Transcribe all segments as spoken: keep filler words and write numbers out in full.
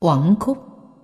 Uẩn khúc.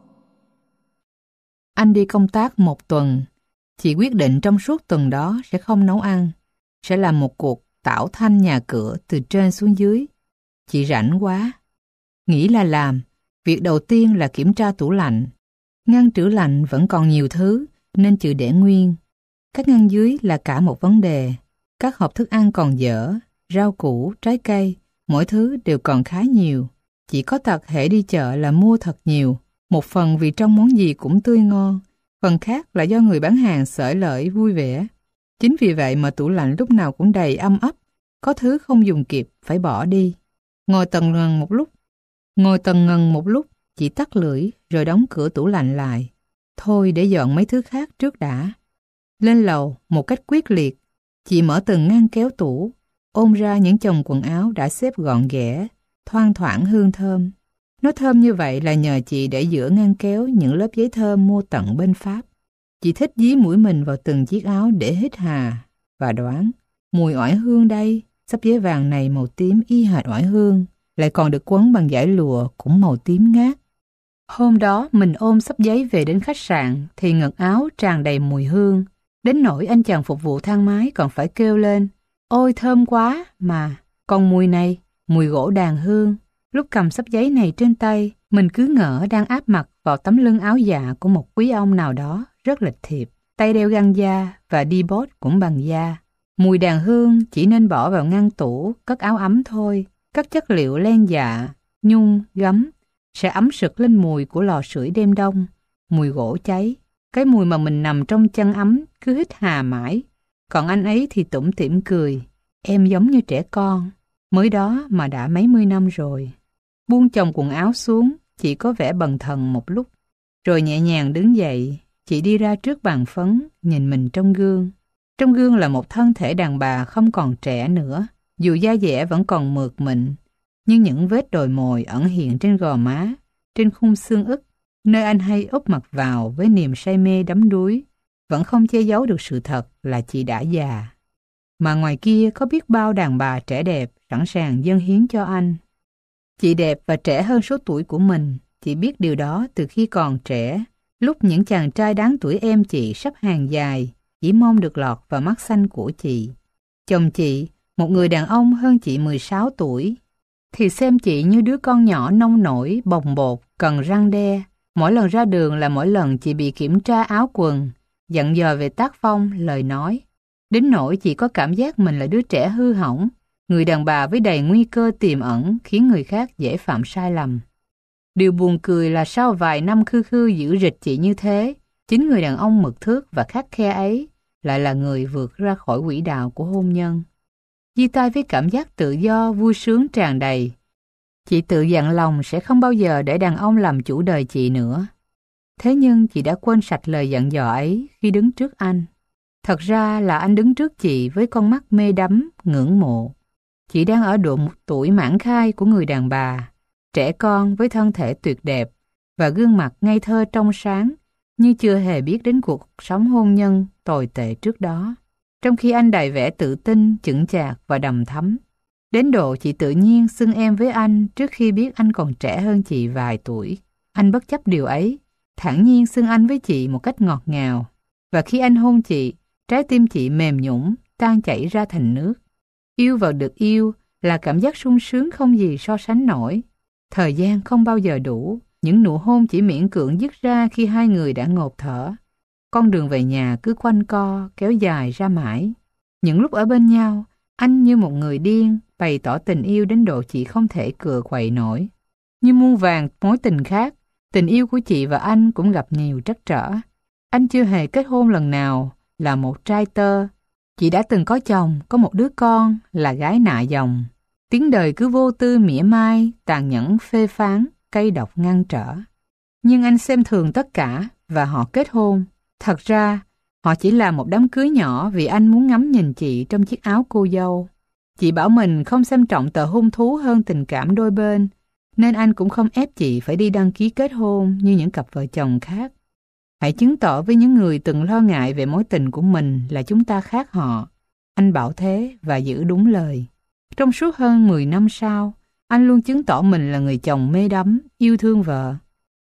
Anh đi công tác một tuần. Chị quyết định trong suốt tuần đó sẽ không nấu ăn, sẽ làm một cuộc tảo thanh nhà cửa từ trên xuống dưới. Chị rảnh quá. Nghĩ là làm. Việc đầu tiên là kiểm tra tủ lạnh. Ngăn trữ lạnh vẫn còn nhiều thứ nên chị để nguyên. Các ngăn dưới là cả một vấn đề. Các hộp thức ăn còn dở, rau củ, trái cây, mỗi thứ đều còn khá nhiều. Chỉ có tật hễ đi chợ là mua thật nhiều, một phần vì trong món gì cũng tươi ngon, phần khác là do người bán hàng xởi lởi vui vẻ. Chính vì vậy mà tủ lạnh lúc nào cũng đầy âm ấp, có thứ không dùng kịp phải bỏ đi. Ngồi tần ngần một lúc, ngồi tần ngần một lúc, chị tắt lưỡi rồi đóng cửa tủ lạnh lại. Thôi để dọn mấy thứ khác trước đã. Lên lầu một cách quyết liệt, chị mở từng ngăn kéo tủ, ôm ra những chồng quần áo đã xếp gọn ghẽ, thoang thoảng hương thơm. Nó thơm như vậy là nhờ chị để giữa ngăn kéo những lớp giấy thơm mua tận bên Pháp. Chị thích dí mũi mình vào từng chiếc áo để hít hà và đoán, mùi oải hương đây, xấp giấy vàng này màu tím y hệt oải hương, lại còn được quấn bằng dải lụa cũng màu tím ngát. Hôm đó mình ôm xấp giấy về đến khách sạn thì ngực áo tràn đầy mùi hương, đến nỗi anh chàng phục vụ thang máy còn phải kêu lên, ôi thơm quá mà, còn mùi này, mùi gỗ đàn hương. Lúc cầm xấp giấy này trên tay, mình cứ ngỡ đang áp mặt vào tấm lưng áo dạ của một quý ông nào đó rất lịch thiệp, tay đeo găng da và đi bốt cũng bằng da. Mùi đàn hương chỉ nên bỏ vào ngăn tủ, cất áo ấm thôi. Các chất liệu len dạ, nhung, gấm sẽ ấm sực lên mùi của lò sưởi đêm đông, mùi gỗ cháy. Cái mùi mà mình nằm trong chăn ấm cứ hít hà mãi. Còn anh ấy thì tủm tỉm cười, em giống như trẻ con, mới đó mà đã mấy mươi năm rồi. Buông chồng quần áo xuống, chị có vẻ bần thần một lúc. Rồi nhẹ nhàng đứng dậy, chị đi ra trước bàn phấn, nhìn mình trong gương. Trong gương là một thân thể đàn bà không còn trẻ nữa, dù da dẻ vẫn còn mượt mịn, nhưng những vết đồi mồi ẩn hiện trên gò má, trên khung xương ức, nơi anh hay úp mặt vào với niềm say mê đắm đuối, vẫn không che giấu được sự thật là chị đã già. Mà ngoài kia có biết bao đàn bà trẻ đẹp sẵn sàng dâng hiến cho anh. Chị đẹp và trẻ hơn số tuổi của mình, chị biết điều đó từ khi còn trẻ, lúc những chàng trai đáng tuổi em chị sắp hàng dài, chỉ mong được lọt vào mắt xanh của chị. Chồng chị, một người đàn ông hơn chị mười sáu tuổi, thì xem chị như đứa con nhỏ nông nổi, bồng bột, cần răn đe. Mỗi lần ra đường là mỗi lần chị bị kiểm tra áo quần, dặn dò về tác phong, lời nói. Đến nỗi chị có cảm giác mình là đứa trẻ hư hỏng, người đàn bà với đầy nguy cơ tiềm ẩn khiến người khác dễ phạm sai lầm. Điều buồn cười là sau vài năm khư khư giữ rịch chị như thế, chính người đàn ông mực thước và khắt khe ấy lại là người vượt ra khỏi quỹ đạo của hôn nhân. Chia tay với cảm giác tự do, vui sướng tràn đầy. Chị tự dặn lòng sẽ không bao giờ để đàn ông làm chủ đời chị nữa. Thế nhưng chị đã quên sạch lời dặn dò ấy khi đứng trước anh. Thật ra là anh đứng trước chị với con mắt mê đắm, ngưỡng mộ. Chị đang ở độ tuổi mãn khai của người đàn bà, trẻ con với thân thể tuyệt đẹp và gương mặt ngây thơ trong sáng, như chưa hề biết đến cuộc sống hôn nhân tồi tệ trước đó. Trong khi anh đầy vẻ tự tin, chững chạc và đằm thắm. Đến độ chị tự nhiên xưng em với anh trước khi biết anh còn trẻ hơn chị vài tuổi. Anh bất chấp điều ấy, thản nhiên xưng anh với chị một cách ngọt ngào. Và khi anh hôn chị, trái tim chị mềm nhũn, tan chảy ra thành nước. Yêu và được yêu là cảm giác sung sướng không gì so sánh nổi. Thời gian không bao giờ đủ, những nụ hôn chỉ miễn cưỡng dứt ra khi hai người đã ngộp thở. Con đường về nhà cứ quanh co, kéo dài ra mãi. Những lúc ở bên nhau, anh như một người điên, bày tỏ tình yêu đến độ chị không thể cựa quậy nổi. Như muôn vàn mối tình khác, tình yêu của chị và anh cũng gặp nhiều trắc trở. Anh chưa hề kết hôn lần nào, là một trai tơ. Chị đã từng có chồng, có một đứa con, là gái nạ dòng. Tiếng đời cứ vô tư mỉa mai, tàn nhẫn phê phán, cay độc ngăn trở. Nhưng anh xem thường tất cả và họ kết hôn. Thật ra, họ chỉ là một đám cưới nhỏ vì anh muốn ngắm nhìn chị trong chiếc áo cô dâu. Chị bảo mình không xem trọng tờ hôn thú hơn tình cảm đôi bên, nên anh cũng không ép chị phải đi đăng ký kết hôn như những cặp vợ chồng khác. Hãy chứng tỏ với những người từng lo ngại về mối tình của mình là chúng ta khác họ. Anh bảo thế và giữ đúng lời. Trong suốt hơn mười năm sau, anh luôn chứng tỏ mình là người chồng mê đắm, yêu thương vợ.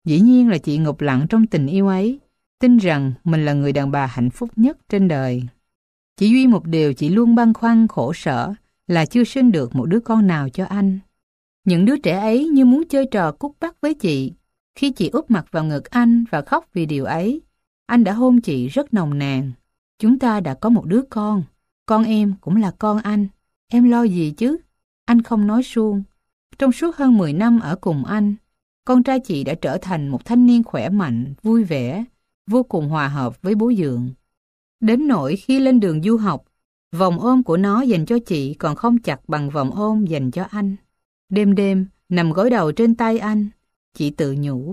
Dĩ nhiên là chị ngụp lặng trong tình yêu ấy, tin rằng mình là người đàn bà hạnh phúc nhất trên đời. Chỉ duy một điều chị luôn băn khoăn khổ sở là chưa sinh được một đứa con nào cho anh. Những đứa trẻ ấy như muốn chơi trò cút bắt với chị. Khi chị úp mặt vào ngực anh và khóc vì điều ấy, anh đã hôn chị rất nồng nàn. Chúng ta đã có một đứa con, con em cũng là con anh. Em lo gì chứ? Anh không nói suông. Trong suốt hơn mười năm ở cùng anh, con trai chị đã trở thành một thanh niên khỏe mạnh, vui vẻ, vô cùng hòa hợp với bố dượng. Đến nỗi khi lên đường du học, vòng ôm của nó dành cho chị còn không chặt bằng vòng ôm dành cho anh. Đêm đêm, nằm gối đầu trên tay anh, chị tự nhủ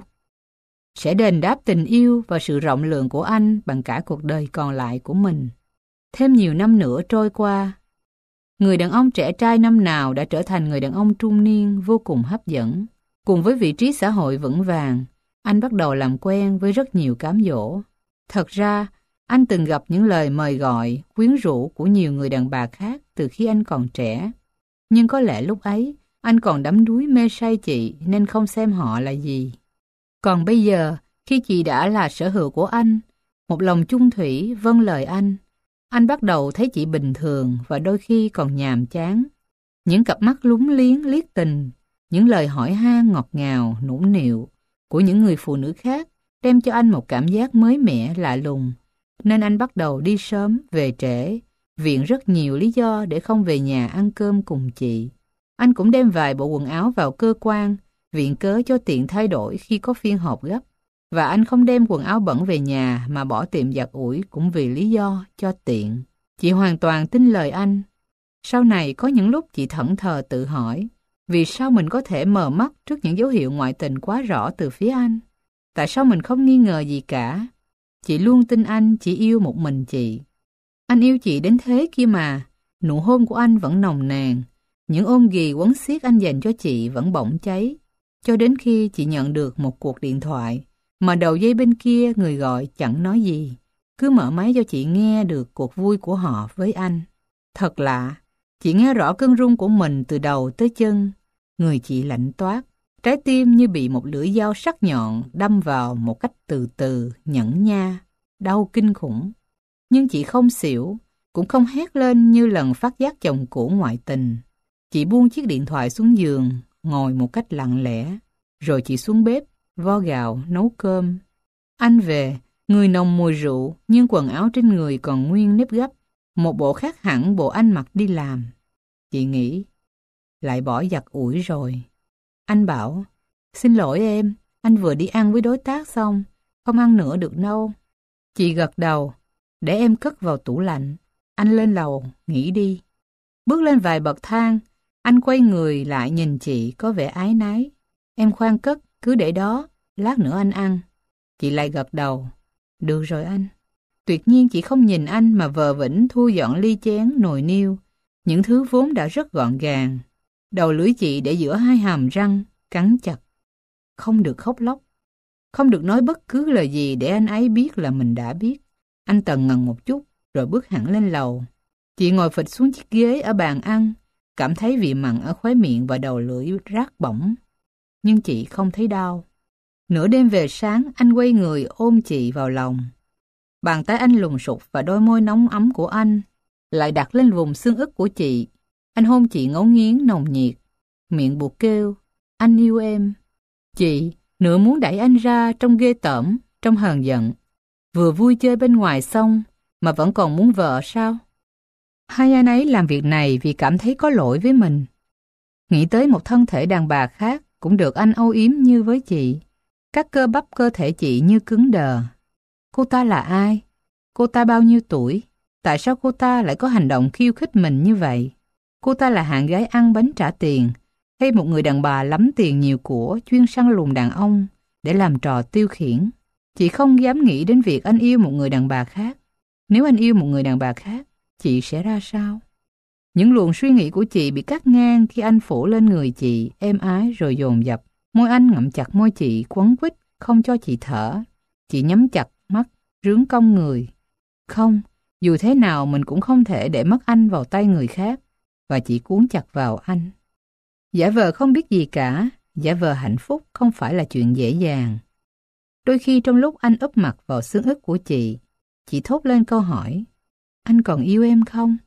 sẽ đền đáp tình yêu và sự rộng lượng của anh bằng cả cuộc đời còn lại của mình. Thêm nhiều năm nữa trôi qua, người đàn ông trẻ trai năm nào đã trở thành người đàn ông trung niên vô cùng hấp dẫn. Cùng với vị trí xã hội vững vàng, anh bắt đầu làm quen với rất nhiều cám dỗ. Thật ra, anh từng gặp những lời mời gọi, quyến rũ của nhiều người đàn bà khác từ khi anh còn trẻ. Nhưng có lẽ lúc ấy, anh còn đắm đuối mê say chị nên không xem họ là gì. Còn bây giờ, khi chị đã là sở hữu của anh, một lòng chung thủy vâng lời anh, anh bắt đầu thấy chị bình thường và đôi khi còn nhàm chán. Những cặp mắt lúng liếng liếc tình, những lời hỏi han ngọt ngào, nũng nịu của những người phụ nữ khác đem cho anh một cảm giác mới mẻ lạ lùng. Nên anh bắt đầu đi sớm, về trễ, viện rất nhiều lý do để không về nhà ăn cơm cùng chị. Anh cũng đem vài bộ quần áo vào cơ quan, viện cớ cho tiện thay đổi khi có phiên họp gấp. Và anh không đem quần áo bẩn về nhà mà bỏ tiệm giặt ủi cũng vì lý do cho tiện. Chị hoàn toàn tin lời anh. Sau này có những lúc chị thẫn thờ tự hỏi, vì sao mình có thể mờ mắt trước những dấu hiệu ngoại tình quá rõ từ phía anh? Tại sao mình không nghi ngờ gì cả? Chị luôn tin anh chỉ yêu một mình chị. Anh yêu chị đến thế kia mà, nụ hôn của anh vẫn nồng nàn, những ôm ghì quấn xiết anh dành cho chị vẫn bỏng cháy, cho đến khi chị nhận được một cuộc điện thoại, mà đầu dây bên kia người gọi chẳng nói gì, cứ mở máy cho chị nghe được cuộc vui của họ với anh. Thật lạ, chị nghe rõ cơn run của mình từ đầu tới chân, người chị lạnh toát, trái tim như bị một lưỡi dao sắc nhọn đâm vào một cách từ từ, nhẫn nha, đau kinh khủng. Nhưng chị không xỉu, cũng không hét lên như lần phát giác chồng cũ ngoại tình. Chị buông chiếc điện thoại xuống giường, ngồi một cách lặng lẽ, rồi chị xuống bếp, vo gạo, nấu cơm. Anh về, người nồng mùi rượu, nhưng quần áo trên người còn nguyên nếp gấp, một bộ khác hẳn bộ anh mặc đi làm. Chị nghĩ, lại bỏ giặt ủi rồi. Anh bảo, xin lỗi em, anh vừa đi ăn với đối tác xong, không ăn nữa được đâu. Chị gật đầu, để em cất vào tủ lạnh. Anh lên lầu, nghỉ đi. Bước lên vài bậc thang, anh quay người lại nhìn chị có vẻ áy náy. Em khoan cất, cứ để đó, lát nữa anh ăn. Chị lại gật đầu. Được rồi anh. Tuyệt nhiên chị không nhìn anh mà vờ vĩnh thu dọn ly chén, nồi niêu, những thứ vốn đã rất gọn gàng. Đầu lưỡi chị để giữa hai hàm răng, cắn chặt. Không được khóc lóc, không được nói bất cứ lời gì để anh ấy biết là mình đã biết. Anh tần ngần một chút, rồi bước hẳn lên lầu. Chị ngồi phịch xuống chiếc ghế ở bàn ăn, cảm thấy vị mặn ở khóe miệng và đầu lưỡi rát bỏng. Nhưng chị không thấy đau. Nửa đêm về sáng, anh quay người ôm chị vào lòng. Bàn tay anh lùng sục và đôi môi nóng ấm của anh lại đặt lên vùng xương ức của chị. Anh hôn chị ngấu nghiến nồng nhiệt, miệng buộc kêu, anh yêu em. Chị nửa muốn đẩy anh ra trong ghê tởm, trong hờn giận. Vừa vui chơi bên ngoài xong mà vẫn còn muốn vợ sao? Hai anh ấy làm việc này vì cảm thấy có lỗi với mình. Nghĩ tới một thân thể đàn bà khác cũng được anh âu yếm như với chị. Các cơ bắp cơ thể chị như cứng đờ. Cô ta là ai? Cô ta bao nhiêu tuổi? Tại sao cô ta lại có hành động khiêu khích mình như vậy? Cô ta là hạng gái ăn bánh trả tiền, hay một người đàn bà lắm tiền nhiều của chuyên săn lùng đàn ông để làm trò tiêu khiển? Chị không dám nghĩ đến việc anh yêu một người đàn bà khác. Nếu anh yêu một người đàn bà khác, chị sẽ ra sao? Những luồng suy nghĩ của chị bị cắt ngang khi anh phủ lên người chị, êm ái rồi dồn dập. Môi anh ngậm chặt môi chị, quấn quýt, không cho chị thở. Chị nhắm chặt mắt, rướn cong người. Không, dù thế nào mình cũng không thể để mất anh vào tay người khác. Và chị cuốn chặt vào anh. Giả vờ không biết gì cả, giả vờ hạnh phúc không phải là chuyện dễ dàng. Đôi khi trong lúc anh úp mặt vào xương ức của chị, chị thốt lên câu hỏi, anh còn yêu em không?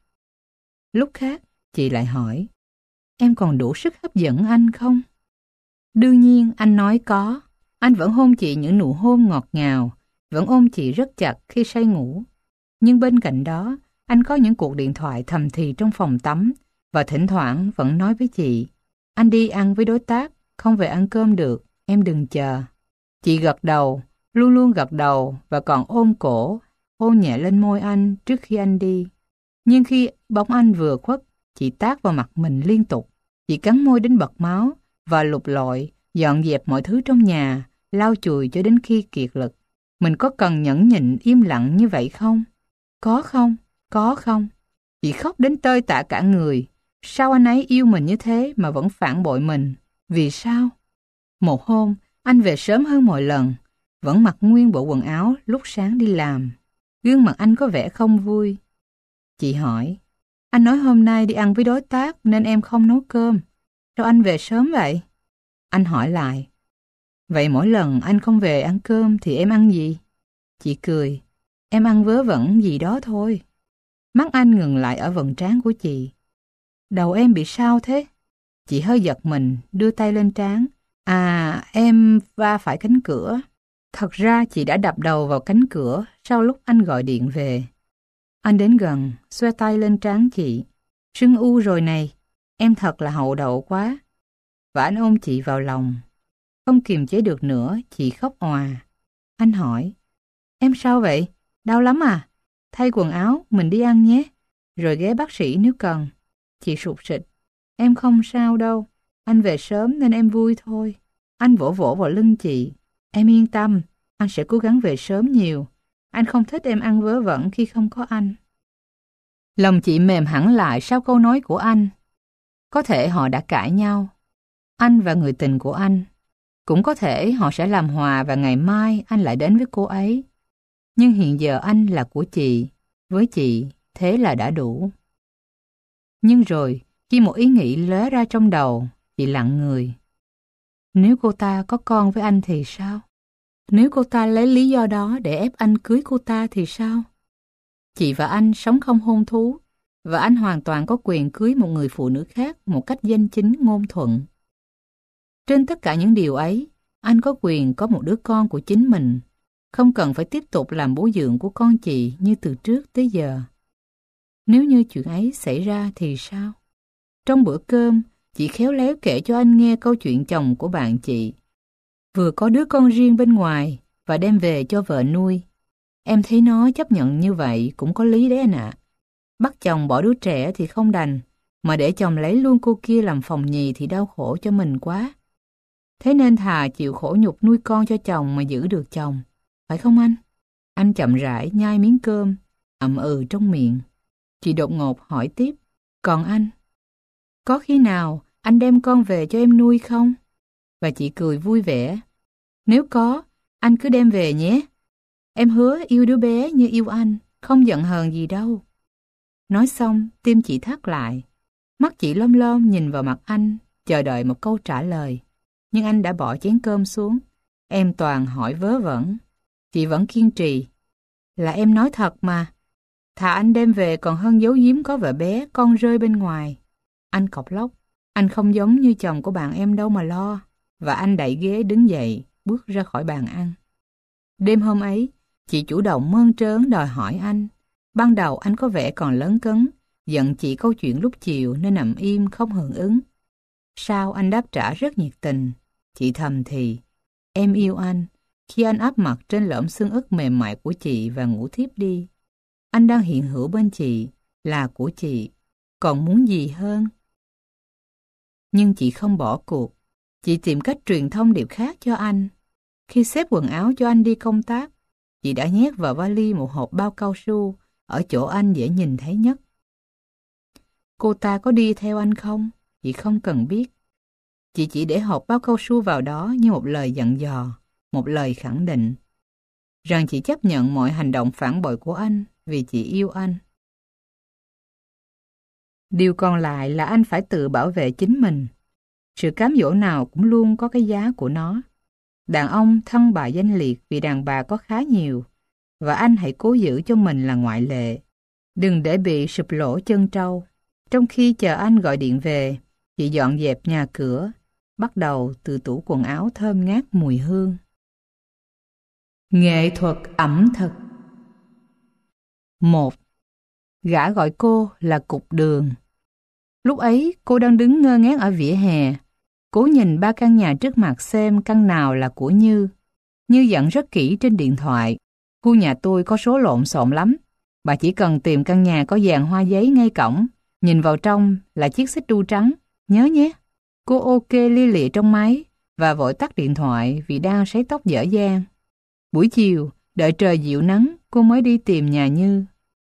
Lúc khác, chị lại hỏi, em còn đủ sức hấp dẫn anh không? Đương nhiên anh nói có. Anh vẫn hôn chị những nụ hôn ngọt ngào, vẫn ôm chị rất chặt khi say ngủ. Nhưng bên cạnh đó, anh có những cuộc điện thoại thầm thì trong phòng tắm và thỉnh thoảng vẫn nói với chị, anh đi ăn với đối tác, không về ăn cơm được, em đừng chờ. Chị gật đầu, luôn luôn gật đầu và còn ôm cổ, hôn nhẹ lên môi anh trước khi anh đi. Nhưng khi bóng anh vừa khuất, chị tát vào mặt mình liên tục. Chị cắn môi đến bật máu và lục lọi, dọn dẹp mọi thứ trong nhà, lau chùi cho đến khi kiệt lực. Mình có cần nhẫn nhịn im lặng như vậy không? Có không? Có không? Chị khóc đến tơi tả cả người. Sao anh ấy yêu mình như thế mà vẫn phản bội mình? Vì sao? Một hôm, anh về sớm hơn mọi lần, vẫn mặc nguyên bộ quần áo lúc sáng đi làm. Gương mặt anh có vẻ không vui. Chị hỏi, anh nói hôm nay đi ăn với đối tác nên em không nấu cơm. Sao anh về sớm vậy? Anh hỏi lại, vậy mỗi lần anh không về ăn cơm thì em ăn gì? Chị cười, em ăn vớ vẩn gì đó thôi. Mắt anh ngừng lại ở vầng trán của chị. Đầu em bị sao thế? Chị hơi giật mình, đưa tay lên trán. À, em va phải cánh cửa. Thật ra chị đã đập đầu vào cánh cửa sau lúc anh gọi điện về. Anh đến gần, xoa tay lên trán chị. Sưng u rồi này, em thật là hậu đậu quá. Và anh ôm chị vào lòng. Không kiềm chế được nữa, chị khóc òa. Anh hỏi, em sao vậy? Đau lắm à? Thay quần áo, mình đi ăn nhé. Rồi ghé bác sĩ nếu cần. Chị sụt sịt. Em không sao đâu. Anh về sớm nên em vui thôi. Anh vỗ vỗ vào lưng chị. Em yên tâm, anh sẽ cố gắng về sớm nhiều. Anh không thích em ăn vớ vẩn khi không có anh. Lòng chị mềm hẳn lại sau câu nói của anh. Có thể họ đã cãi nhau. Anh và người tình của anh. Cũng có thể họ sẽ làm hòa và ngày mai anh lại đến với cô ấy. Nhưng hiện giờ anh là của chị. Với chị, thế là đã đủ. Nhưng rồi, khi một ý nghĩ lóe ra trong đầu, chị lặng người. Nếu cô ta có con với anh thì sao? Nếu cô ta lấy lý do đó để ép anh cưới cô ta thì sao? Chị và anh sống không hôn thú, và anh hoàn toàn có quyền cưới một người phụ nữ khác một cách danh chính ngôn thuận. Trên tất cả những điều ấy, anh có quyền có một đứa con của chính mình, không cần phải tiếp tục làm bố dượng của con chị như từ trước tới giờ. Nếu như chuyện ấy xảy ra thì sao? Trong bữa cơm, chị khéo léo kể cho anh nghe câu chuyện chồng của bạn chị. Vừa có đứa con riêng bên ngoài và đem về cho vợ nuôi. Em thấy nó chấp nhận như vậy cũng có lý đấy anh ạ. Bắt chồng bỏ đứa trẻ thì không đành, mà để chồng lấy luôn cô kia làm phòng nhì thì đau khổ cho mình quá. Thế nên thà chịu khổ nhục nuôi con cho chồng mà giữ được chồng. Phải không anh? Anh chậm rãi nhai miếng cơm, ậm ừ trong miệng. Chị đột ngột hỏi tiếp, còn anh? Có khi nào anh đem con về cho em nuôi không? Và chị cười vui vẻ. Nếu có, anh cứ đem về nhé. Em hứa yêu đứa bé như yêu anh, không giận hờn gì đâu. Nói xong, tim chị thắt lại. Mắt chị lom lom nhìn vào mặt anh, chờ đợi một câu trả lời. Nhưng anh đã bỏ chén cơm xuống. Em toàn hỏi vớ vẩn. Chị vẫn kiên trì. Là em nói thật mà. Thà anh đem về còn hơn giấu giếm có vợ bé, con rơi bên ngoài. Anh cọc lóc. Anh không giống như chồng của bạn em đâu mà lo. Và anh đẩy ghế đứng dậy, bước ra khỏi bàn ăn. Đêm hôm ấy, chị chủ động mơn trớn đòi hỏi anh. Ban đầu anh có vẻ còn lấn cấn, giận chị câu chuyện lúc chiều nên nằm im không hưởng ứng. Sau anh đáp trả rất nhiệt tình. Chị thầm thì, em yêu anh. Khi anh áp mặt trên lõm xương ức mềm mại của chị và ngủ thiếp đi. Anh đang hiện hữu bên chị, là của chị. Còn muốn gì hơn? Nhưng chị không bỏ cuộc. Chị tìm cách truyền thông điệp khác cho anh. Khi xếp quần áo cho anh đi công tác, chị đã nhét vào vali một hộp bao cao su ở chỗ anh dễ nhìn thấy nhất. Cô ta có đi theo anh không? Chị không cần biết. Chị chỉ để hộp bao cao su vào đó như một lời dặn dò, một lời khẳng định rằng chị chấp nhận mọi hành động phản bội của anh vì chị yêu anh. Điều còn lại là anh phải tự bảo vệ chính mình. Sự cám dỗ nào cũng luôn có cái giá của nó. Đàn ông thân bà danh liệt vì đàn bà có khá nhiều, và anh hãy cố giữ cho mình là ngoại lệ. Đừng để bị sụp lỗ chân trâu. Trong khi chờ anh gọi điện về, chị dọn dẹp nhà cửa, bắt đầu từ tủ quần áo thơm ngát mùi hương. Nghệ thuật ẩm thực. Một. Gã gọi cô là cục đường. Lúc ấy cô đang đứng ngơ ngác ở vỉa hè, cố nhìn ba căn nhà trước mặt xem căn nào là của Như. Như dặn rất kỹ trên điện thoại, khu nhà tôi có số lộn xộn lắm. Bà chỉ cần tìm căn nhà có dàn hoa giấy ngay cổng, nhìn vào trong là chiếc xích đu trắng, nhớ nhé. Cô ok li lịa trong máy và vội tắt điện thoại vì đang sấy tóc dở dang. Buổi chiều, đợi trời dịu nắng, cô mới đi tìm nhà Như.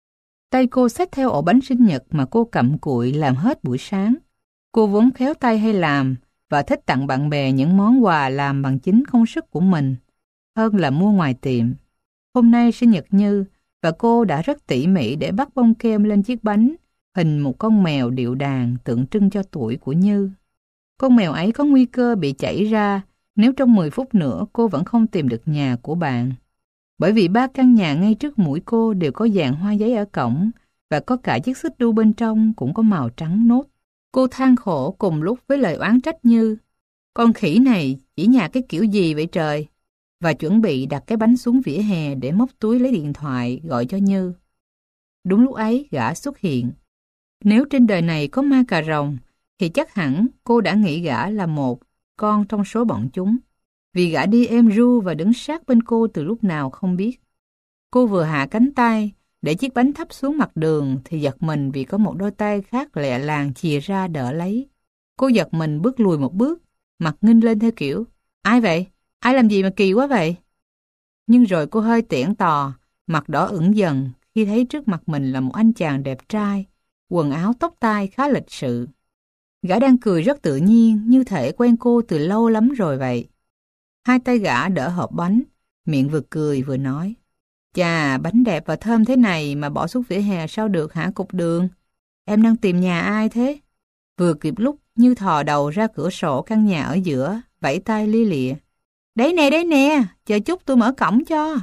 Tay cô xách theo ổ bánh sinh nhật mà cô cặm cụi làm hết buổi sáng. Cô vốn khéo tay hay làm và thích tặng bạn bè những món quà làm bằng chính công sức của mình, hơn là mua ngoài tiệm. Hôm nay sinh nhật Như, và cô đã rất tỉ mỉ để bắt bông kem lên chiếc bánh, hình một con mèo điệu đàn tượng trưng cho tuổi của Như. Con mèo ấy có nguy cơ bị chảy ra nếu trong mười phút nữa cô vẫn không tìm được nhà của bạn. Bởi vì ba căn nhà ngay trước mũi cô đều có dàn hoa giấy ở cổng, và có cả chiếc xích đu bên trong cũng có màu trắng nốt. Cô than khổ cùng lúc với lời oán trách Như. Con khỉ này chỉ nhà cái kiểu gì vậy trời? Và chuẩn bị đặt cái bánh xuống vỉa hè để móc túi lấy điện thoại gọi cho Như. Đúng lúc ấy gã xuất hiện. Nếu trên đời này có ma cà rồng, thì chắc hẳn cô đã nghĩ gã là một con trong số bọn chúng. Vì gã đi êm ru và đứng sát bên cô từ lúc nào không biết. Cô vừa hạ cánh tay để chiếc bánh thấp xuống mặt đường thì giật mình vì có một đôi tay khác lẹ làng chìa ra đỡ lấy. Cô giật mình bước lùi một bước, mặt nghinh lên theo kiểu, ai vậy? Ai làm gì mà kỳ quá vậy? Nhưng rồi cô hơi tiễn tò, mặt đỏ ửng dần khi thấy trước mặt mình là một anh chàng đẹp trai, quần áo tóc tai khá lịch sự. Gã đang cười rất tự nhiên, như thể quen cô từ lâu lắm rồi vậy. Hai tay gã đỡ hộp bánh, miệng vừa cười vừa nói, chà, bánh đẹp và thơm thế này mà bỏ xuống vỉa hè sao được hả cục đường? Em đang tìm nhà ai thế? Vừa kịp lúc Như thò đầu ra cửa sổ căn nhà ở giữa, vẫy tay lia lịa. Đấy nè, đấy nè, chờ chút tôi mở cổng cho.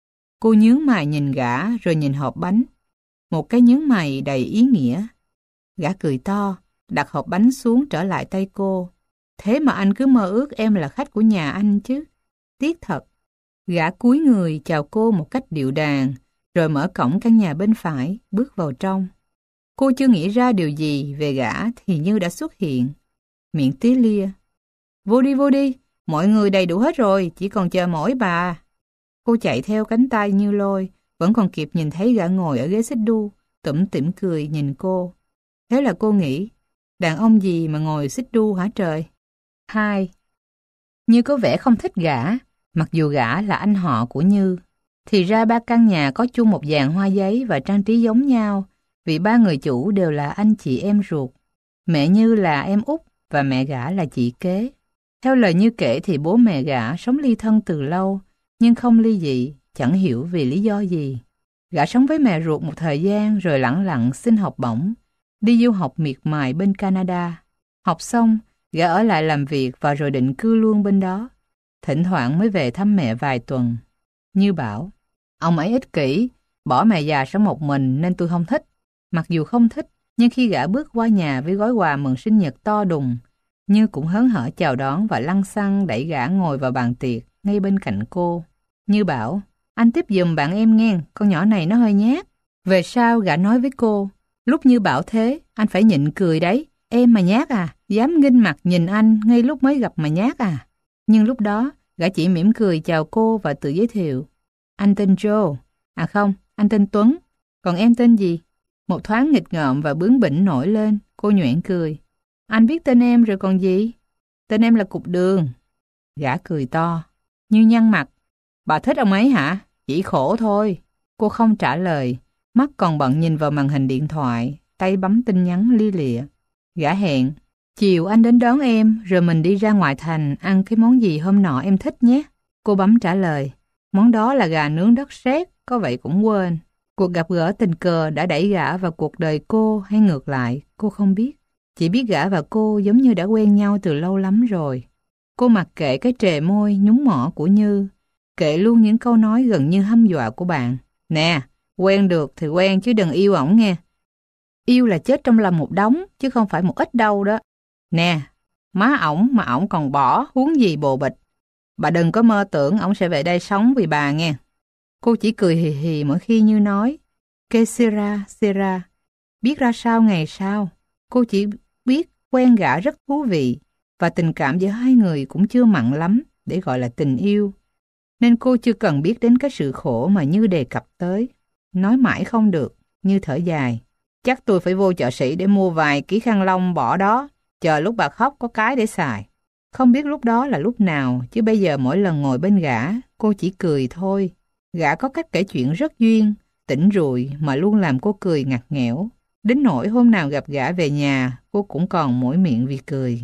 Cô nhướng mày nhìn gã rồi nhìn hộp bánh. Một cái nhướng mày đầy ý nghĩa. Gã cười to, đặt hộp bánh xuống trở lại tay cô. Thế mà anh cứ mơ ước em là khách của nhà anh chứ. Tiếc thật. Gã cúi người chào cô một cách điệu đàng, rồi mở cổng căn nhà bên phải, bước vào trong. Cô chưa nghĩ ra điều gì về gã thì Như đã xuất hiện. Miệng tía lia. Vô đi, vô đi, mọi người đầy đủ hết rồi, chỉ còn chờ mỗi bà. Cô chạy theo cánh tay Như lôi, vẫn còn kịp nhìn thấy gã ngồi ở ghế xích đu, tủm tỉm cười nhìn cô. Thế là cô nghĩ, đàn ông gì mà ngồi xích đu hả trời? Hai. Như có vẻ không thích gã, mặc dù gã là anh họ của Như. Thì ra ba căn nhà có chung một dàn hoa giấy và trang trí giống nhau, vì ba người chủ đều là anh chị em ruột. Mẹ Như là em út và mẹ gã là chị kế. Theo lời Như kể thì bố mẹ gã sống ly thân từ lâu, nhưng không ly dị, chẳng hiểu vì lý do gì. Gã sống với mẹ ruột một thời gian rồi lẳng lặng xin học bổng, đi du học miệt mài bên Canada. Học xong, gã ở lại làm việc và rồi định cư luôn bên đó. Thỉnh thoảng mới về thăm mẹ vài tuần. Như bảo, ông ấy ích kỷ, bỏ mẹ già sống một mình nên tôi không thích. Mặc dù không thích, nhưng khi gã bước qua nhà với gói quà mừng sinh nhật to đùng, Như cũng hớn hở chào đón và lăng xăng đẩy gã ngồi vào bàn tiệc ngay bên cạnh cô. Như bảo, anh tiếp giùm bạn em nghe, con nhỏ này nó hơi nhát. Về sau gã nói với cô, lúc Như bảo thế, anh phải nhịn cười đấy. Em mà nhát à, dám nghinh mặt nhìn anh ngay lúc mới gặp mà nhát à. Nhưng lúc đó, gã chỉ mỉm cười chào cô và tự giới thiệu. Anh tên Joe. À không, anh tên Tuấn. Còn em tên gì? Một thoáng nghịch ngợm và bướng bỉnh nổi lên, cô nhoẻn cười. Anh biết tên em rồi còn gì? Tên em là Cục Đường. Gã cười to. Như nhăn mặt. Bà thích ông ấy hả? Chỉ khổ thôi. Cô không trả lời, mắt còn bận nhìn vào màn hình điện thoại, tay bấm tin nhắn li lịa. Gã hẹn. Chiều anh đến đón em, rồi mình đi ra ngoại thành ăn cái món gì hôm nọ em thích nhé. Cô bấm trả lời. Món đó là gà nướng đất sét, có vậy cũng quên. Cuộc gặp gỡ tình cờ đã đẩy gã vào cuộc đời cô hay ngược lại, cô không biết. Chỉ biết gã và cô giống như đã quen nhau từ lâu lắm rồi. Cô mặc kệ cái trề môi nhúng mỏ của Như, kệ luôn những câu nói gần như hăm dọa của bạn. Nè, quen được thì quen chứ đừng yêu ổng nghe. Yêu là chết trong lòng một đống, chứ không phải một ít đâu đó. Nè, má ổng mà ổng còn bỏ, huống gì bồ bịch. Bà đừng có mơ tưởng ổng sẽ về đây sống vì bà nghe. Cô chỉ cười hì hì mỗi khi Như nói Que sera, sera. Biết ra sao ngày sau, cô chỉ biết quen gã rất thú vị, và tình cảm giữa hai người cũng chưa mặn lắm để gọi là tình yêu. Nên cô chưa cần biết đến cái sự khổ mà Như đề cập tới. Nói mãi không được, Như thở dài. Chắc tôi phải vô chợ sĩ để mua vài ký khăn lông bỏ đó, chờ lúc bà khóc có cái để xài. Không biết lúc đó là lúc nào, chứ bây giờ mỗi lần ngồi bên gã, cô chỉ cười thôi. Gã có cách kể chuyện rất duyên, tỉnh rùi mà luôn làm cô cười ngặt nghẽo. Đến nỗi hôm nào gặp gã về nhà, cô cũng còn mỗi miệng vì cười.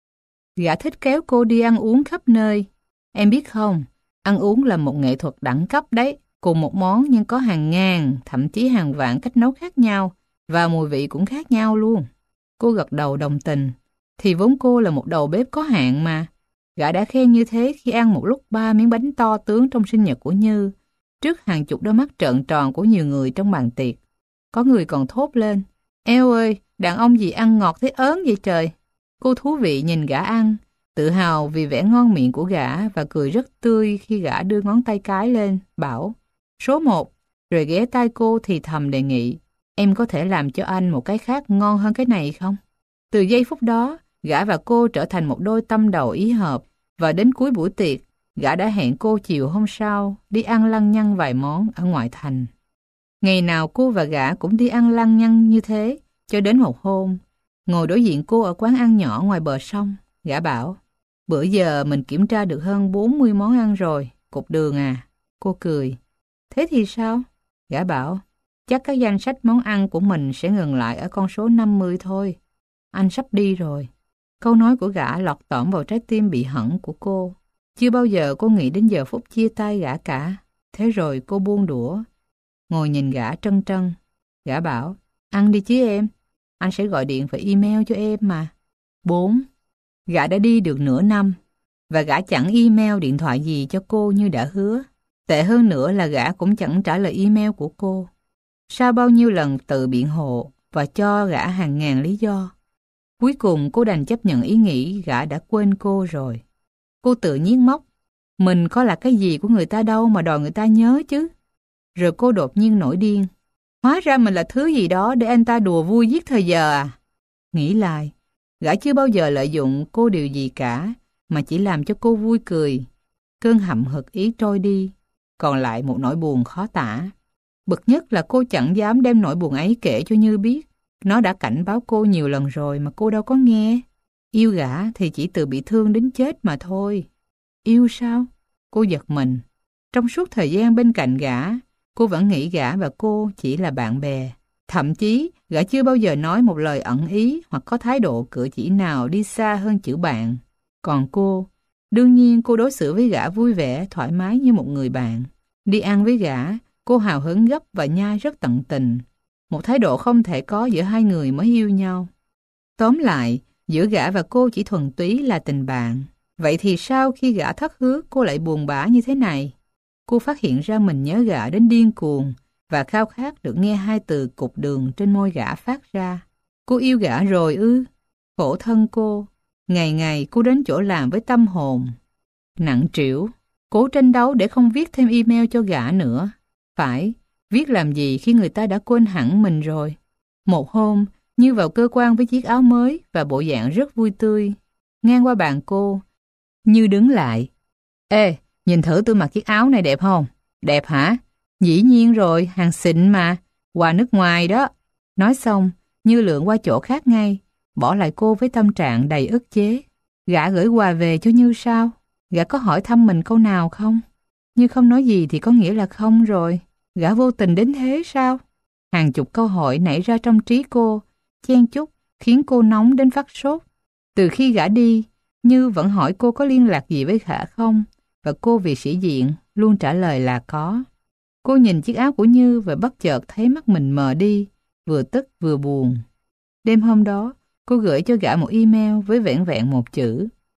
Gã thích kéo cô đi ăn uống khắp nơi. Em biết không, ăn uống là một nghệ thuật đẳng cấp đấy. Cùng một món nhưng có hàng ngàn, thậm chí hàng vạn cách nấu khác nhau, và mùi vị cũng khác nhau luôn. Cô gật đầu đồng tình. Thì vốn cô là một đầu bếp có hạn mà. Gã đã khen như thế khi ăn một lúc ba miếng bánh to tướng trong sinh nhật của Như, trước hàng chục đôi mắt trợn tròn của nhiều người trong bàn tiệc. Có người còn thốt lên, eo ơi, đàn ông gì ăn ngọt thế ớn vậy trời. Cô thú vị nhìn gã ăn, tự hào vì vẻ ngon miệng của gã và cười rất tươi khi gã đưa ngón tay cái lên, bảo, số một, rồi ghé tai cô thì thầm đề nghị, em có thể làm cho anh một cái khác ngon hơn cái này không? Từ giây phút đó, gã và cô trở thành một đôi tâm đầu ý hợp, và đến cuối buổi tiệc, gã đã hẹn cô chiều hôm sau đi ăn lăng nhăng vài món ở ngoại thành. Ngày nào cô và gã cũng đi ăn lăng nhăng như thế, cho đến một hôm, ngồi đối diện cô ở quán ăn nhỏ ngoài bờ sông, gã bảo, bữa giờ mình kiểm tra được hơn bốn mươi món ăn rồi, cục đường à. Cô cười, thế thì sao? Gã bảo, chắc các danh sách món ăn của mình sẽ ngừng lại ở con số năm mươi thôi. Anh sắp đi rồi. Câu nói của gã lọt tỏm vào trái tim bị hẫng của cô. Chưa bao giờ cô nghĩ đến giờ phút chia tay gã cả. Thế rồi cô buông đũa, ngồi nhìn gã trân trân. Gã bảo, ăn đi chứ em. Anh sẽ gọi điện và email cho em mà. Bốn. Gã đã đi được nửa năm, và gã chẳng email điện thoại gì cho cô như đã hứa. Tệ hơn nữa là gã cũng chẳng trả lời email của cô. Sau bao nhiêu lần tự biện hộ và cho gã hàng ngàn lý do, cuối cùng cô đành chấp nhận ý nghĩ gã đã quên cô rồi. Cô tự nhiên móc, mình có là cái gì của người ta đâu mà đòi người ta nhớ chứ. Rồi cô đột nhiên nổi điên. Hóa ra mình là thứ gì đó để anh ta đùa vui giết thời giờ à? Nghĩ lại, gã chưa bao giờ lợi dụng cô điều gì cả, mà chỉ làm cho cô vui cười. Cơn hậm hực ý trôi đi, còn lại một nỗi buồn khó tả. Bực nhất là cô chẳng dám đem nỗi buồn ấy kể cho Như biết. Nó đã cảnh báo cô nhiều lần rồi mà cô đâu có nghe. Yêu gã thì chỉ tự bị thương đến chết mà thôi. Yêu sao? Cô giật mình. Trong suốt thời gian bên cạnh gã, cô vẫn nghĩ gã và cô chỉ là bạn bè. Thậm chí, gã chưa bao giờ nói một lời ẩn ý hoặc có thái độ cử chỉ nào đi xa hơn chữ bạn. Còn cô, đương nhiên cô đối xử với gã vui vẻ, thoải mái như một người bạn. Đi ăn với gã, cô hào hứng gấp và nhai rất tận tình. Một thái độ không thể có giữa hai người mới yêu nhau. Tóm lại, giữa gã và cô chỉ thuần túy là tình bạn. Vậy thì sao khi gã thất hứa cô lại buồn bã như thế này? Cô phát hiện ra mình nhớ gã đến điên cuồng và khao khát được nghe hai từ cục đường trên môi gã phát ra. Cô yêu gã rồi ư? Khổ thân cô. Ngày ngày cô đến chỗ làm với tâm hồn nặng trĩu, cố tranh đấu để không viết thêm email cho gã nữa. Phải, viết làm gì khi người ta đã quên hẳn mình rồi. Một hôm, Như vào cơ quan với chiếc áo mới và bộ dạng rất vui tươi. Ngang qua bàn cô, Như đứng lại. Ê, nhìn thử tôi mặc chiếc áo này đẹp không? Đẹp hả? Dĩ nhiên rồi, hàng xịn mà, quà nước ngoài đó. Nói xong, Như lượn qua chỗ khác ngay, bỏ lại cô với tâm trạng đầy ức chế. Gã gửi quà về cho Như sao? Gã có hỏi thăm mình câu nào không? Như không nói gì thì có nghĩa là không rồi. Gã vô tình đến thế sao? Hàng chục câu hỏi nảy ra trong trí cô, chen chúc khiến cô nóng đến phát sốt. Từ khi gã đi, Như vẫn hỏi cô có liên lạc gì với gã không, và cô vì sĩ diện luôn trả lời là có. Cô nhìn chiếc áo của Như và bất chợt thấy mắt mình mờ đi, vừa tức vừa buồn. Đêm hôm đó, cô gửi cho gã một email với vẻn vẹn một chữ: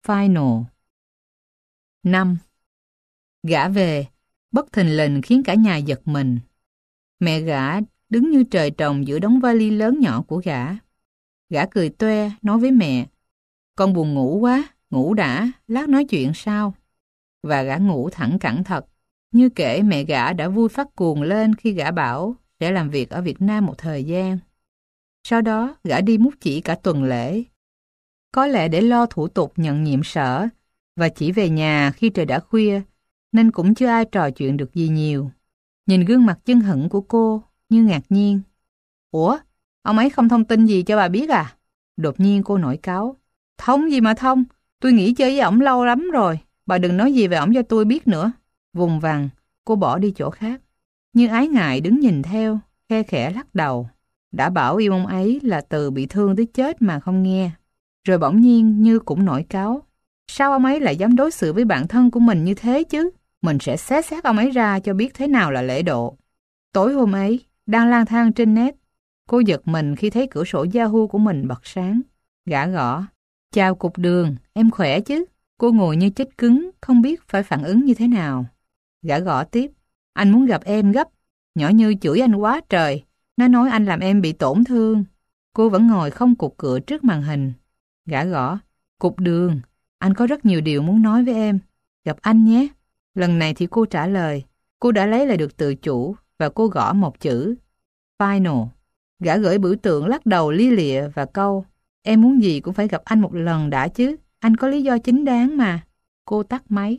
Final. năm. Gã về, bất thình lình khiến cả nhà giật mình. Mẹ gã đứng như trời trồng giữa đống vali lớn nhỏ của gã. Gã cười toe, nói với mẹ, con buồn ngủ quá, ngủ đã, lát nói chuyện sau. Và gã ngủ thẳng cẳng thật. Như kể mẹ gã đã vui phát cuồng lên khi gã bảo sẽ làm việc ở Việt Nam một thời gian. Sau đó, gã đi múc chỉ cả tuần lễ. Có lẽ để lo thủ tục nhận nhiệm sở, và chỉ về nhà khi trời đã khuya, nên cũng chưa ai trò chuyện được gì nhiều. Nhìn gương mặt chưng hửng của cô, như ngạc nhiên. Ủa, ông ấy không thông tin gì cho bà biết à? Đột nhiên cô nổi cáu. Thông gì mà thông, tôi nghỉ chơi với ổng lâu lắm rồi, bà đừng nói gì về ổng cho tôi biết nữa. Vùng vằng, cô bỏ đi chỗ khác. Như ái ngại đứng nhìn theo, khe khẽ lắc đầu. Đã bảo yêu ông ấy là từ bị thương tới chết mà không nghe. Rồi bỗng nhiên Như cũng nổi cáu. Sao ông ấy lại dám đối xử với bạn thân của mình như thế chứ? Mình sẽ xé xác ông ấy ra cho biết thế nào là lễ độ. Tối hôm ấy, đang lang thang trên net, cô giật mình khi thấy cửa sổ Yahoo của mình bật sáng. Gã gõ. Chào Cục Đường, em khỏe chứ? Cô ngồi như chết cứng, không biết phải phản ứng như thế nào. Gã gõ tiếp. Anh muốn gặp em gấp. Nhỏ Như chửi anh quá trời. Nó nói anh làm em bị tổn thương. Cô vẫn ngồi không cục cựa trước màn hình. Gã gõ. Cục Đường, anh có rất nhiều điều muốn nói với em. Gặp anh nhé. Lần này thì cô trả lời. Cô đã lấy lại được tự chủ và cô gõ một chữ. Final. Gã gửi biểu tượng lắc đầu lia lịa và câu. Em muốn gì cũng phải gặp anh một lần đã chứ. Anh có lý do chính đáng mà. Cô tắt máy.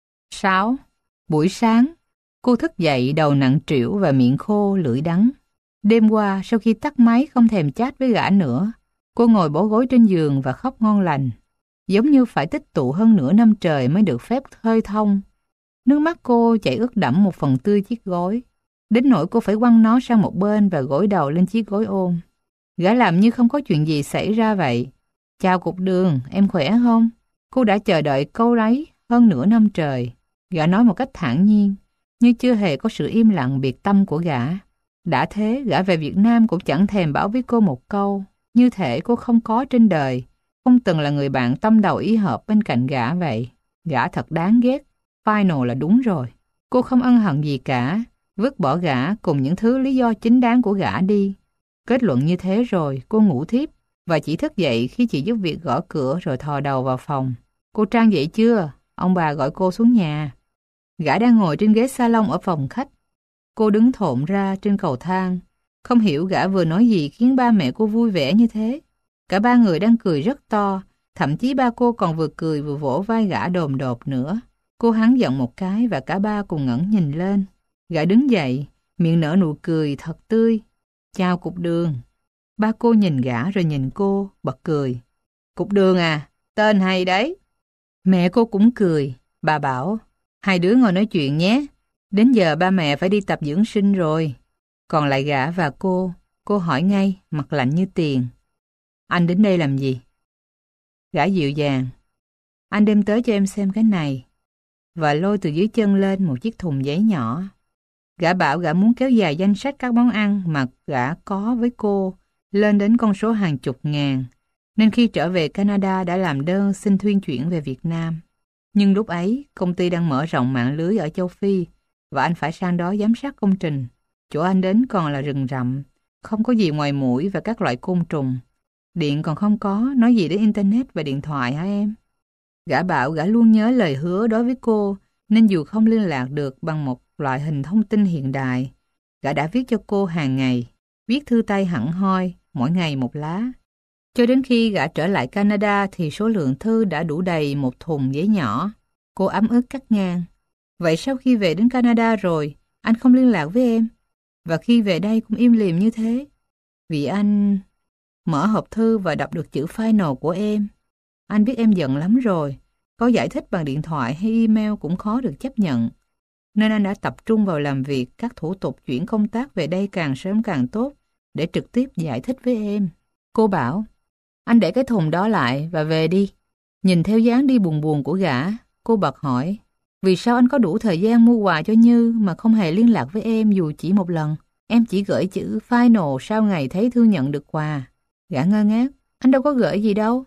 sáu. Buổi sáng, cô thức dậy đầu nặng trĩu và miệng khô lưỡi đắng. Đêm qua, sau khi tắt máy không thèm chat với gã nữa, cô ngồi bó gối trên giường và khóc ngon lành. Giống như phải tích tụ hơn nửa năm trời mới được phép khơi thông. Nước mắt cô chảy ướt đẫm một phần tư chiếc gối. Đến nỗi cô phải quăng nó sang một bên và gối đầu lên chiếc gối ôm. Gã làm như không có chuyện gì xảy ra vậy. Chào Cục Đường, em khỏe không? Cô đã chờ đợi câu ấy hơn nửa năm trời. Gã nói một cách thản nhiên, như chưa hề có sự im lặng biệt tâm của gã. Đã thế, gã về Việt Nam cũng chẳng thèm bảo với cô một câu, như thể cô không có trên đời, không từng là người bạn tâm đầu ý hợp bên cạnh gã vậy. Gã thật đáng ghét. Final là đúng rồi. Cô không ân hận gì cả, vứt bỏ gã cùng những thứ lý do chính đáng của gã đi. Kết luận như thế rồi, cô ngủ thiếp và chỉ thức dậy khi chị giúp việc gõ cửa rồi thò đầu vào phòng. Cô Trang dậy chưa? Ông bà gọi cô xuống nhà. Gã đang ngồi trên ghế salon ở phòng khách. Cô đứng thộn ra trên cầu thang. Không hiểu gã vừa nói gì khiến ba mẹ cô vui vẻ như thế. Cả ba người đang cười rất to, thậm chí ba cô còn vừa cười vừa vỗ vai gã đồm đột nữa. Cô hắn giọng một cái và cả ba cùng ngẩng nhìn lên. Gã đứng dậy, miệng nở nụ cười thật tươi. Chào Cục Đường. Ba cô nhìn gã rồi nhìn cô, bật cười. Cục Đường à, tên hay đấy. Mẹ cô cũng cười. Bà bảo, hai đứa ngồi nói chuyện nhé. Đến giờ ba mẹ phải đi tập dưỡng sinh rồi. Còn lại gã và cô, cô hỏi ngay, mặt lạnh như tiền. Anh đến đây làm gì? Gã dịu dàng. Anh đem tới cho em xem cái này. Và lôi từ dưới chân lên một chiếc thùng giấy nhỏ. Gã bảo gã muốn kéo dài danh sách các món ăn mà gã có với cô lên đến con số hàng chục ngàn. Nên khi trở về Canada đã làm đơn xin thuyên chuyển về Việt Nam. Nhưng lúc ấy, công ty đang mở rộng mạng lưới ở châu Phi và anh phải sang đó giám sát công trình. Chỗ anh đến còn là rừng rậm, không có gì ngoài muỗi và các loại côn trùng. Điện còn không có, nói gì đến Internet và điện thoại hả em? Gã bảo gã luôn nhớ lời hứa đối với cô, nên dù không liên lạc được bằng một loại hình thông tin hiện đại, gã đã viết cho cô hàng ngày, viết thư tay hẳn hoi, mỗi ngày một lá. Cho đến khi gã trở lại Canada thì số lượng thư đã đủ đầy một thùng giấy nhỏ. Cô ấm ức cắt ngang. Vậy sau khi về đến Canada rồi, anh không liên lạc với em? Và khi về đây cũng im lìm như thế? Vì anh mở hộp thư và đọc được chữ final của em. Anh biết em giận lắm rồi. Có giải thích bằng điện thoại hay email cũng khó được chấp nhận. Nên anh đã tập trung vào làm việc các thủ tục chuyển công tác về đây càng sớm càng tốt để trực tiếp giải thích với em. Cô bảo, anh để cái thùng đó lại và về đi. Nhìn theo dáng đi buồn buồn của gã, cô bật hỏi, vì sao anh có đủ thời gian mua quà cho Như mà không hề liên lạc với em dù chỉ một lần? Em chỉ gửi chữ final sau ngày thấy thư nhận được quà. Gã ngơ ngác, anh đâu có gửi gì đâu.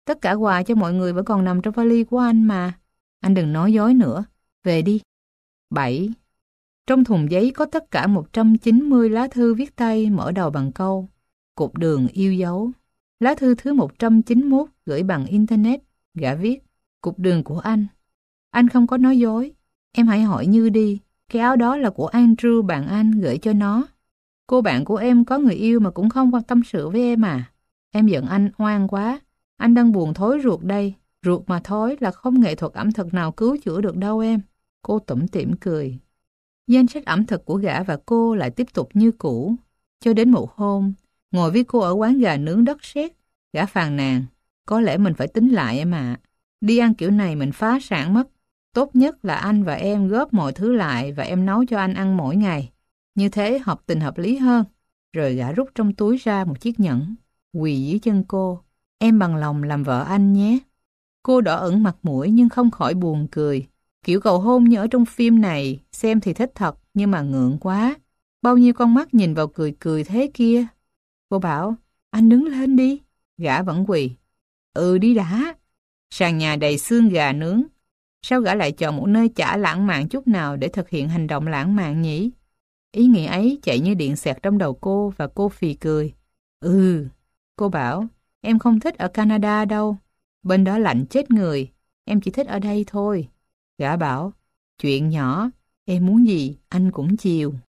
Tất cả quà cho mọi người vẫn còn nằm trong vali của anh mà. Anh đừng nói dối nữa. Về đi. bảy. Trong thùng giấy có tất cả một trăm chín mươi lá thư viết tay mở đầu bằng câu Cục đường yêu dấu. Lá thư thứ một trăm chín mươi mốt gửi bằng Internet. Gã viết Cục đường của anh. Anh không có nói dối. Em hãy hỏi Như đi. Cái áo đó là của Andrew bạn anh gửi cho nó. Cô bạn của em có người yêu mà cũng không quan tâm sự với em à. Em giận anh oan quá. Anh đang buồn thối ruột đây. Ruột mà thối là không nghệ thuật ẩm thực nào cứu chữa được đâu em. Cô tủm tỉm cười. Danh sách ẩm thực của gã và cô lại tiếp tục như cũ. Cho đến một hôm, ngồi với cô ở quán gà nướng đất sét, gã phàn nàn. Có lẽ mình phải tính lại em ạ. Đi ăn kiểu này mình phá sản mất. Tốt nhất là anh và em góp mọi thứ lại và em nấu cho anh ăn mỗi ngày. Như thế hợp tình hợp lý hơn. Rồi gã rút trong túi ra một chiếc nhẫn, quỳ dưới chân cô. Em bằng lòng làm vợ anh nhé. Cô đỏ ửng mặt mũi nhưng không khỏi buồn cười. Kiểu cầu hôn như ở trong phim này, xem thì thích thật nhưng mà ngượng quá. Bao nhiêu con mắt nhìn vào cười cười thế kia. Cô bảo, anh đứng lên đi. Gã vẫn quỳ. Ừ đi đã. Sàn nhà đầy xương gà nướng. Sao gã lại chọn một nơi chả lãng mạn chút nào để thực hiện hành động lãng mạn nhỉ? Ý nghĩ ấy chạy như điện xẹt trong đầu cô và cô phì cười. Ừ, cô bảo, em không thích ở Canada đâu. Bên đó lạnh chết người, em chỉ thích ở đây thôi. Gã bảo, chuyện nhỏ, em muốn gì anh cũng chiều.